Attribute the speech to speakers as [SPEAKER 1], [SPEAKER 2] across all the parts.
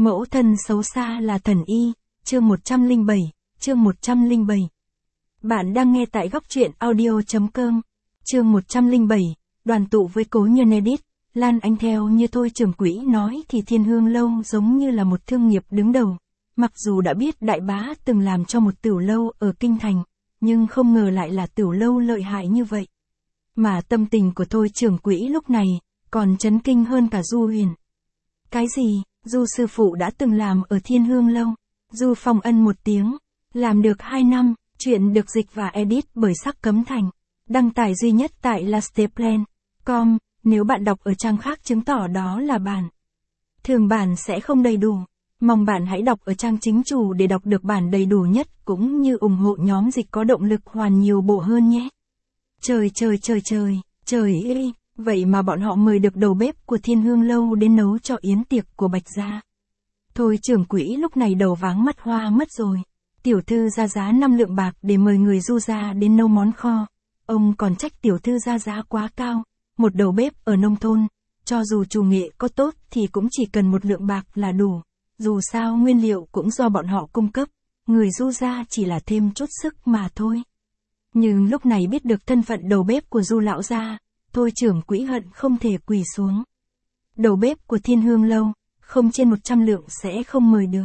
[SPEAKER 1] Mẫu thân xấu xa là thần y, chương 107, chương 107. Bạn đang nghe tại góc truyện audio.com, chương 107, đoàn tụ với cố nhân Edith, Lan Anh. Theo như Thôi Trường Quỹ nói thì Thiên Hương Lâu giống như là một thương nghiệp đứng đầu. Mặc dù đã biết đại bá từng làm cho một tửu lâu ở Kinh Thành, nhưng không ngờ lại là tửu lâu lợi hại như vậy. Mà tâm tình của Thôi Trường Quỹ lúc này, còn chấn kinh hơn cả Du Huyền. Cái gì? Du sư phụ đã từng làm ở Thiên Hương Lâu. Du Phong ân một tiếng. Làm được 2 năm, chuyện được dịch và edit bởi Sắc Cấm Thành. Đăng tải duy nhất tại lasteplan.com, nếu bạn đọc ở trang khác chứng tỏ đó là bản. Thường bản sẽ không đầy đủ. Mong bạn hãy đọc ở trang chính chủ để đọc được bản đầy đủ nhất cũng như ủng hộ nhóm dịch có động lực hoàn nhiều bộ hơn nhé. Trời ơi! Vậy mà bọn họ mời được đầu bếp của Thiên Hương Lâu đến nấu cho yến tiệc của Bạch Gia. Thôi Trường Quỹ lúc này đầu váng mắt hoa mất rồi. Tiểu thư ra giá 5 lượng bạc để mời người Du gia đến nấu món kho. Ông còn trách tiểu thư ra giá quá cao. Một đầu bếp ở nông thôn, cho dù chủ nghệ có tốt thì cũng chỉ cần 1 lượng bạc là đủ. Dù sao nguyên liệu cũng do bọn họ cung cấp, người Du gia chỉ là thêm chút sức mà thôi. Nhưng lúc này biết được thân phận đầu bếp của Du lão gia, Thôi Trường Quỹ hận không thể quỳ xuống. Đầu bếp của Thiên Hương Lâu, không trên 100 lượng sẽ không mời được.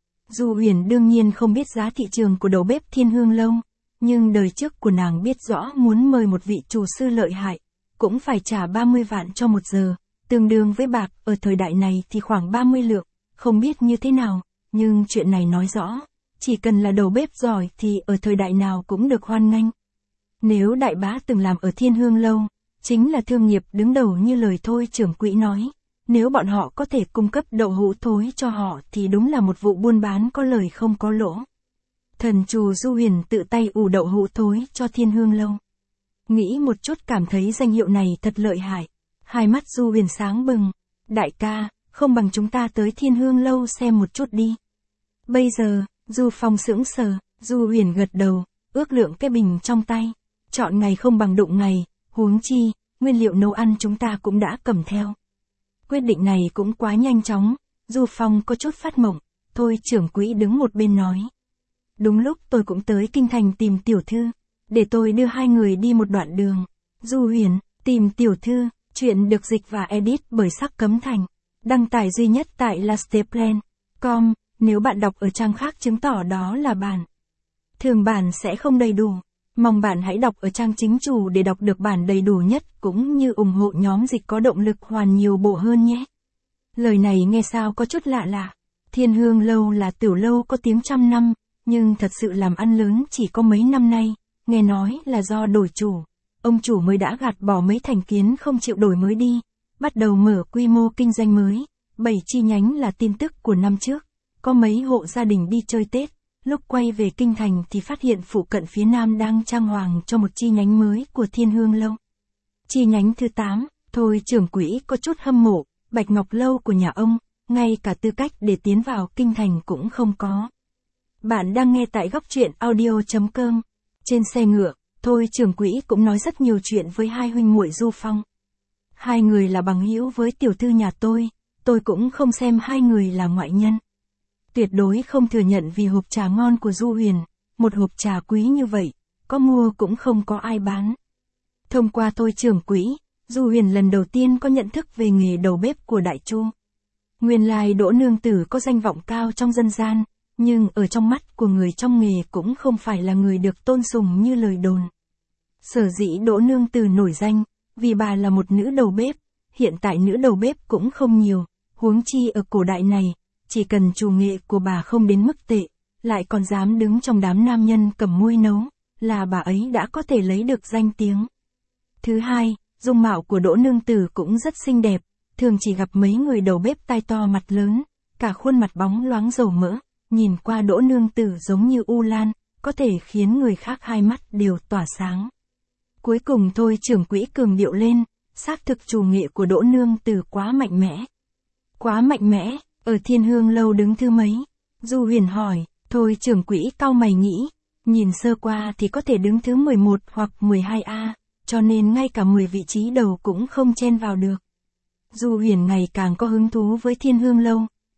[SPEAKER 1] Du Huyền đương nhiên không biết giá thị trường của đầu bếp Thiên Hương Lâu, nhưng đời trước của nàng biết rõ muốn mời một vị chủ sư lợi hại, cũng phải trả 30 vạn cho 1 giờ, tương đương với bạc ở thời đại này thì khoảng 30 lượng, không biết như thế nào, nhưng chuyện này nói rõ, chỉ cần là đầu bếp giỏi thì ở thời đại nào cũng được hoan nghênh. Nếu đại bá từng làm ở Thiên Hương Lâu, chính là thương nghiệp đứng đầu như lời Thôi Trường Quỹ nói, nếu bọn họ có thể cung cấp đậu hũ thối cho họ thì đúng là một vụ buôn bán có lời không có lỗ. Thần trù Du Huyền tự tay ủ đậu hũ thối cho Thiên Hương Lâu. Nghĩ một chút cảm thấy danh hiệu này thật lợi hại. Hai mắt Du Huyền sáng bừng. Đại ca, không bằng chúng ta tới Thiên Hương Lâu xem một chút đi. Bây giờ, Du Phong sững sờ, Du Huyền gật đầu, ước lượng cái bình trong tay. Chọn ngày không bằng đụng ngày, huống chi, nguyên liệu nấu ăn chúng ta cũng đã cầm theo. Quyết định này cũng quá nhanh chóng, Du Phong có chút phát mộng, Thôi Trường Quỹ đứng một bên nói. Đúng lúc tôi cũng tới Kinh Thành tìm tiểu thư, để tôi đưa hai người đi một đoạn đường. Du Huyền, tìm tiểu thư, chuyện được dịch và edit bởi Sắc Cấm Thành. Đăng tải duy nhất tại lasteplan.com, nếu bạn đọc ở trang khác chứng tỏ đó là bản. Thường bản sẽ không đầy đủ. Mong bạn hãy đọc ở trang chính chủ để đọc được bản đầy đủ nhất cũng như ủng hộ nhóm dịch có động lực hoàn nhiều bộ hơn nhé. Lời này nghe sao có chút lạ lạ. Thiên Hương Lâu là tửu lâu có tiếng trăm năm, nhưng thật sự làm ăn lớn chỉ có mấy năm nay, nghe nói là do đổi chủ. Ông chủ mới đã gạt bỏ mấy thành kiến không chịu đổi mới đi, bắt đầu mở quy mô kinh doanh mới, 7 chi nhánh là tin tức của năm trước. Có mấy hộ gia đình đi chơi Tết. Lúc quay về Kinh Thành thì phát hiện phụ cận phía Nam đang trang hoàng cho một chi nhánh mới của Thiên Hương Lâu. Chi nhánh thứ 8, Thôi Trường Quỹ có chút hâm mộ, Bạch Ngọc Lâu của nhà ông, ngay cả tư cách để tiến vào Kinh Thành cũng không có. Bạn đang nghe tại góc truyện audio.com. Trên xe ngựa, Thôi Trường Quỹ cũng nói rất nhiều chuyện với hai huynh muội Du Phong. Hai người là bằng hữu với tiểu thư nhà tôi cũng không xem hai người là ngoại nhân. Tuyệt đối không thừa nhận vì hộp trà ngon của Du Huyền, một hộp trà quý như vậy, có mua cũng không có ai bán. Thông qua Thôi Trường Quỹ, Du Huyền lần đầu tiên có nhận thức về nghề đầu bếp của Đại Chu. Nguyên lai Đỗ nương tử có danh vọng cao trong dân gian, nhưng ở trong mắt của người trong nghề cũng không phải là người được tôn sùng như lời đồn. Sở dĩ Đỗ nương tử nổi danh, vì bà là một nữ đầu bếp, hiện tại nữ đầu bếp cũng không nhiều, huống chi ở cổ đại này. Chỉ cần chủ nghệ của bà không đến mức tệ, lại còn dám đứng trong đám nam nhân cầm muôi nấu, là bà ấy đã có thể lấy được danh tiếng. Thứ hai, dung mạo của Đỗ nương tử cũng rất xinh đẹp, thường chỉ gặp mấy người đầu bếp tai to mặt lớn, cả khuôn mặt bóng loáng dầu mỡ, nhìn qua Đỗ nương tử giống như U Lan, có thể khiến người khác hai mắt đều tỏa sáng. Cuối cùng Thôi Trường Quỹ cường điệu lên, xác thực chủ nghệ của Đỗ nương tử quá mạnh mẽ. Quá mạnh mẽ. Ở Thiên Hương Lâu đứng thứ mấy? Du Huyền hỏi. Thôi Trường Quỹ cau mày nghĩ, nhìn sơ qua thì có thể đứng thứ 11 hoặc 12A, cho nên ngay cả 10 vị trí đầu cũng không chen vào được. Du Huyền ngày càng có hứng thú với Thiên Hương Lâu,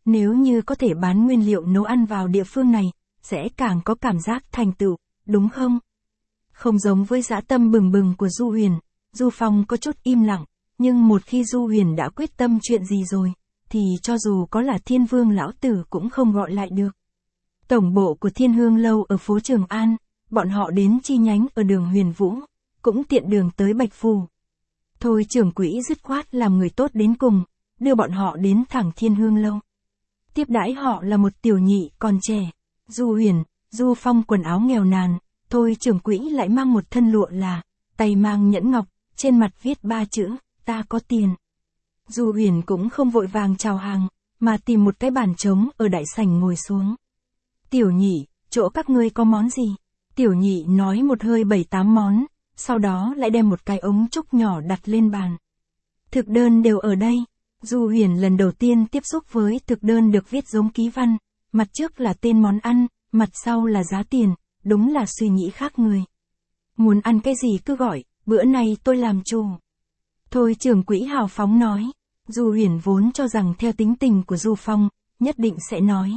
[SPEAKER 1] nếu như có thể bán nguyên liệu nấu ăn vào địa phương này, sẽ càng có cảm giác thành tựu, đúng không? Không giống với dã tâm bừng bừng của Du Huyền, Du Phong có chút im lặng, nhưng một khi Du Huyền đã quyết tâm chuyện gì rồi, thì cho dù có là Thiên Vương lão tử cũng không gọi lại được. Tổng bộ của Thiên Hương Lâu ở phố Trường An, bọn họ đến chi nhánh ở đường Huyền Vũ, cũng tiện đường tới Bạch Phù. Thôi trưởng quỹ dứt khoát làm người tốt đến cùng, đưa bọn họ đến thẳng Thiên Hương Lâu. Tiếp đãi họ là một tiểu nhị còn trẻ, Du Huyền, Du Phong quần áo nghèo nàn, thôi trưởng quỹ lại mang một thân lụa là, tay mang nhẫn ngọc, trên mặt viết 3 chữ, ta có tiền. Du Huyền cũng không vội vàng chào hàng, mà tìm một cái bàn trống ở đại sảnh ngồi xuống. Tiểu nhị, chỗ các ngươi có món gì? Tiểu nhị nói một hơi 7-8 món, sau đó lại đem một cái ống trúc nhỏ đặt lên bàn. Thực đơn đều ở đây. Du Huyền lần đầu tiên tiếp xúc với thực đơn được viết giống ký văn, mặt trước là tên món ăn, mặt sau là giá tiền, đúng là suy nghĩ khác người. Muốn ăn cái gì cứ gọi, bữa này tôi làm chủ. Thôi trưởng quỹ hào phóng nói. Du Huyền vốn cho rằng theo tính tình của Du Phong, nhất định sẽ nói.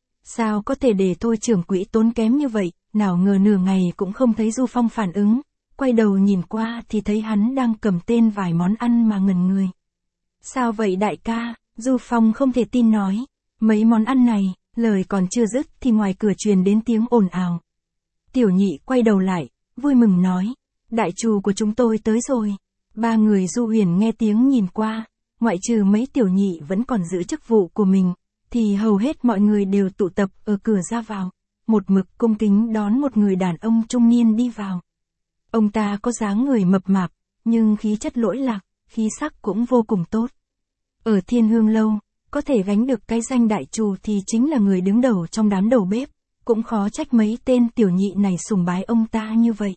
[SPEAKER 1] Sao có thể để thôi trưởng quỹ tốn kém như vậy, nào ngờ nửa ngày cũng không thấy Du Phong phản ứng, quay đầu nhìn qua thì thấy hắn đang cầm tên vài món ăn mà ngẩn người. Sao vậy đại ca? Du Phong không thể tin nói. Mấy món ăn này, lời còn chưa dứt thì ngoài cửa truyền đến tiếng ồn ào. Tiểu nhị quay đầu lại, vui mừng nói. Đại trù của chúng tôi tới rồi. 3 người Du Huyền nghe tiếng nhìn qua, ngoại trừ mấy tiểu nhị vẫn còn giữ chức vụ của mình, thì hầu hết mọi người đều tụ tập ở cửa ra vào, một mực cung kính đón một người đàn ông trung niên đi vào. Ông ta có dáng người mập mạp, nhưng khí chất lỗi lạc, khí sắc cũng vô cùng tốt. Ở Thiên Hương Lâu, có thể gánh được cái danh đại trù thì chính là người đứng đầu trong đám đầu bếp, cũng khó trách mấy tên tiểu nhị này sùng bái ông ta như vậy.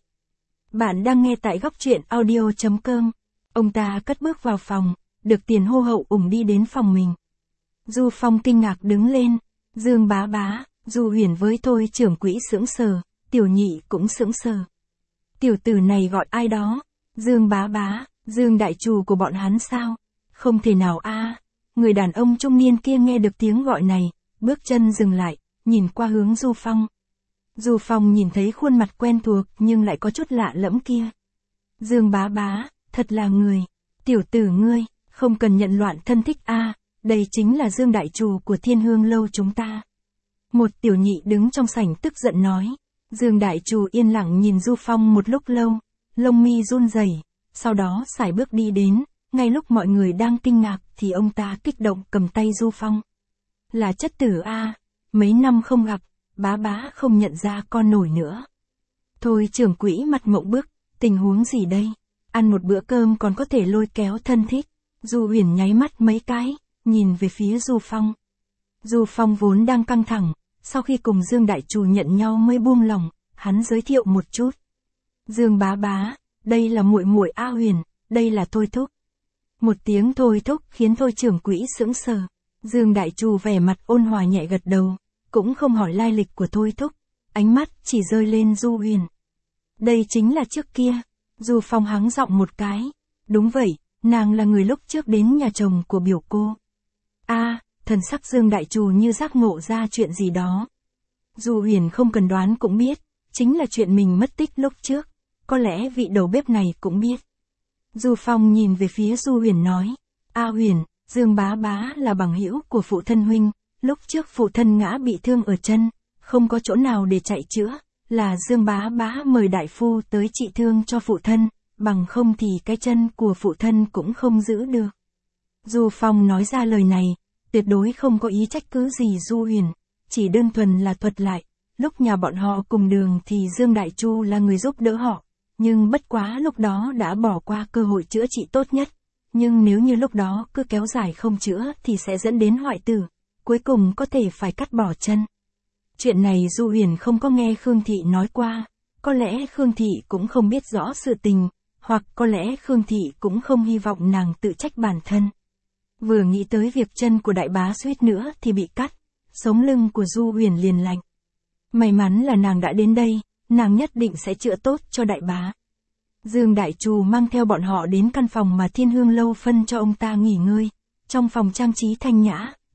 [SPEAKER 1] Bạn đang nghe tại góc truyện audio.com. Ông ta cất bước vào phòng, được Tiền hô hậu ủng đi đến phòng mình. Du Phong kinh ngạc đứng lên, Dương bá bá, Du Huyền với thôi trưởng quỹ sững sờ, tiểu nhị cũng sững sờ. Tiểu tử này gọi ai đó? Dương bá bá, Dương đại trù của bọn hắn sao? Không thể nào a. Người đàn ông trung niên kia nghe được tiếng gọi này, bước chân dừng lại, nhìn qua hướng Du Phong. Du Phong nhìn thấy khuôn mặt quen thuộc nhưng lại có chút lạ lẫm kia. Dương bá bá, thật là người. Tiểu tử ngươi, không cần nhận loạn thân thích a, đây chính là Dương đại trù của Thiên Hương Lâu chúng ta. Một tiểu nhị đứng trong sảnh tức giận nói. Dương đại trù yên lặng nhìn Du Phong một lúc lâu, lông mi run rẩy, sau đó sải bước đi đến, ngay lúc mọi người đang kinh ngạc thì ông ta kích động cầm tay Du Phong. Là chất tử a, mấy năm không gặp, bá bá không nhận ra con nổi nữa. Thôi trưởng quỹ mặt ngộng bức, tình huống gì đây? Ăn một bữa cơm còn có thể lôi kéo thân thích. Du Huyền nháy mắt mấy cái, nhìn về phía Du Phong. Du Phong vốn đang căng thẳng, sau khi cùng Dương đại trù nhận nhau mới buông lòng, hắn giới thiệu một chút. Dương bá bá, đây là muội muội A Huyền, đây là Thôi thúc. Một tiếng Thôi thúc khiến thôi trưởng quỹ sững sờ. Dương đại trù vẻ mặt ôn hòa nhẹ gật đầu, cũng không hỏi lai lịch của Thôi thúc, ánh mắt chỉ rơi lên Du Huyền. Đây chính là trước kia. Du Phong hắng giọng một cái. Đúng vậy, nàng là người lúc trước đến nhà chồng của biểu cô. A, thần sắc Dương đại trù như giác ngộ ra chuyện gì đó. Du Huyền không cần đoán cũng biết, chính là chuyện mình mất tích lúc trước, có lẽ vị đầu bếp này cũng biết. Du Phong nhìn về phía Du Huyền nói, A Huyền, Dương bá bá là bằng hữu của phụ thân huynh, lúc trước phụ thân ngã bị thương ở chân, không có chỗ nào để chạy chữa, là Dương bá bá mời đại phu tới trị thương cho phụ thân, bằng không thì cái chân của phụ thân cũng không giữ được. Du Phong nói ra lời này, tuyệt đối không có ý trách cứ gì Du Huyền, chỉ đơn thuần là thuật lại, lúc nhà bọn họ cùng đường thì Dương đại trù là người giúp đỡ họ, nhưng bất quá lúc đó đã bỏ qua cơ hội chữa trị tốt nhất, nhưng nếu như lúc đó cứ kéo dài không chữa thì sẽ dẫn đến hoại tử, cuối cùng có thể phải cắt bỏ chân. Chuyện này Du Huyền không có nghe Khương Thị nói qua, có lẽ Khương Thị cũng không biết rõ sự tình, hoặc có lẽ Khương Thị cũng không hy vọng nàng tự trách bản thân. Vừa nghĩ tới việc chân của đại bá suýt nữa thì bị cắt, sống lưng của Du Huyền liền lạnh. May mắn là nàng đã đến đây, nàng nhất định sẽ chữa tốt cho đại bá. Dương đại trù mang theo bọn họ đến căn phòng mà Thiên Hương Lâu phân cho ông ta nghỉ ngơi, trong phòng trang trí thanh nhã,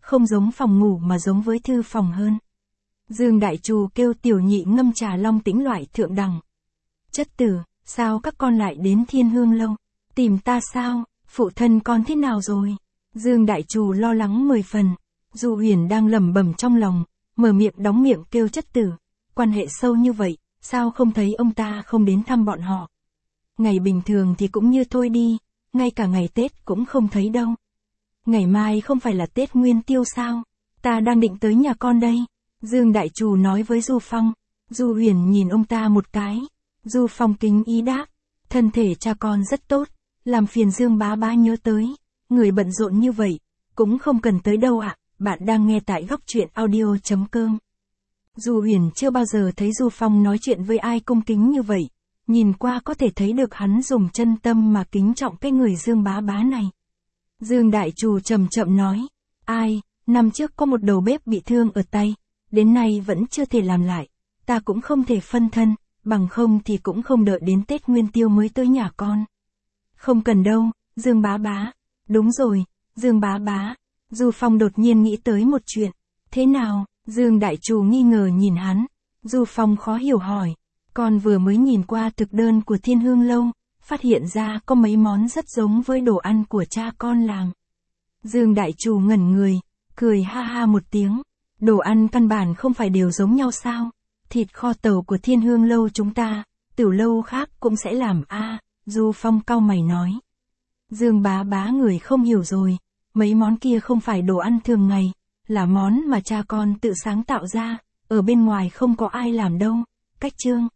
[SPEAKER 1] không giống phòng ngủ mà giống với thư phòng hơn. Dương Đại Trù kêu Tiểu Nhị ngâm trà long tĩnh loại thượng đẳng. Chất tử, sao các con lại đến Thiên Hương Lâu? Tìm ta sao, phụ thân con thế nào rồi? Dương Đại Trù lo lắng 10 phần. Du Huyền đang lẩm bẩm trong lòng, mở miệng đóng miệng kêu chất tử. Quan hệ sâu như vậy, sao không thấy ông ta không đến thăm bọn họ? Ngày bình thường thì cũng như thôi đi, ngay cả ngày Tết cũng không thấy đâu. Ngày mai không phải là Tết Nguyên Tiêu sao? Ta đang định tới nhà con đây. Dương Đại Trù nói với Du Phong. Du Huyền nhìn ông ta một cái. Du Phong kính ý đáp. Thân thể cha con rất tốt, làm phiền Dương bá bá nhớ tới. Người bận rộn như vậy, cũng không cần tới đâu ạ. Bạn đang nghe tại góc truyện audio.com. Du Huyền chưa bao giờ thấy Du Phong nói chuyện với ai cung kính như vậy. Nhìn qua có thể thấy được hắn dùng chân tâm mà kính trọng cái người Dương bá bá này. Dương Đại Trù chậm chậm nói. Ai, năm trước có một đầu bếp bị thương ở tay, đến nay vẫn chưa thể làm lại. Ta cũng không thể phân thân, bằng không thì cũng không đợi đến Tết Nguyên Tiêu mới tới nhà con. Không cần đâu, Dương bá bá. Đúng rồi, Dương bá bá. Du Phong đột nhiên nghĩ tới một chuyện. Thế nào? Dương Đại Trù nghi ngờ nhìn hắn. Du Phong khó hiểu hỏi. Con vừa mới nhìn qua thực đơn của Thiên Hương Lâu, phát hiện ra có mấy món rất giống với đồ ăn của cha con làm. Dương Đại Trù ngẩn người, cười ha ha một tiếng. Đồ ăn căn bản không phải đều giống nhau sao? Thịt kho tàu của Thiên Hương Lâu chúng ta, tiểu lâu khác cũng sẽ làm a. Du Phong cau mày nói. Dương bá bá người không hiểu rồi, mấy món kia không phải đồ ăn thường ngày, là món mà cha con tự sáng tạo ra, ở bên ngoài không có ai làm đâu. Cách chương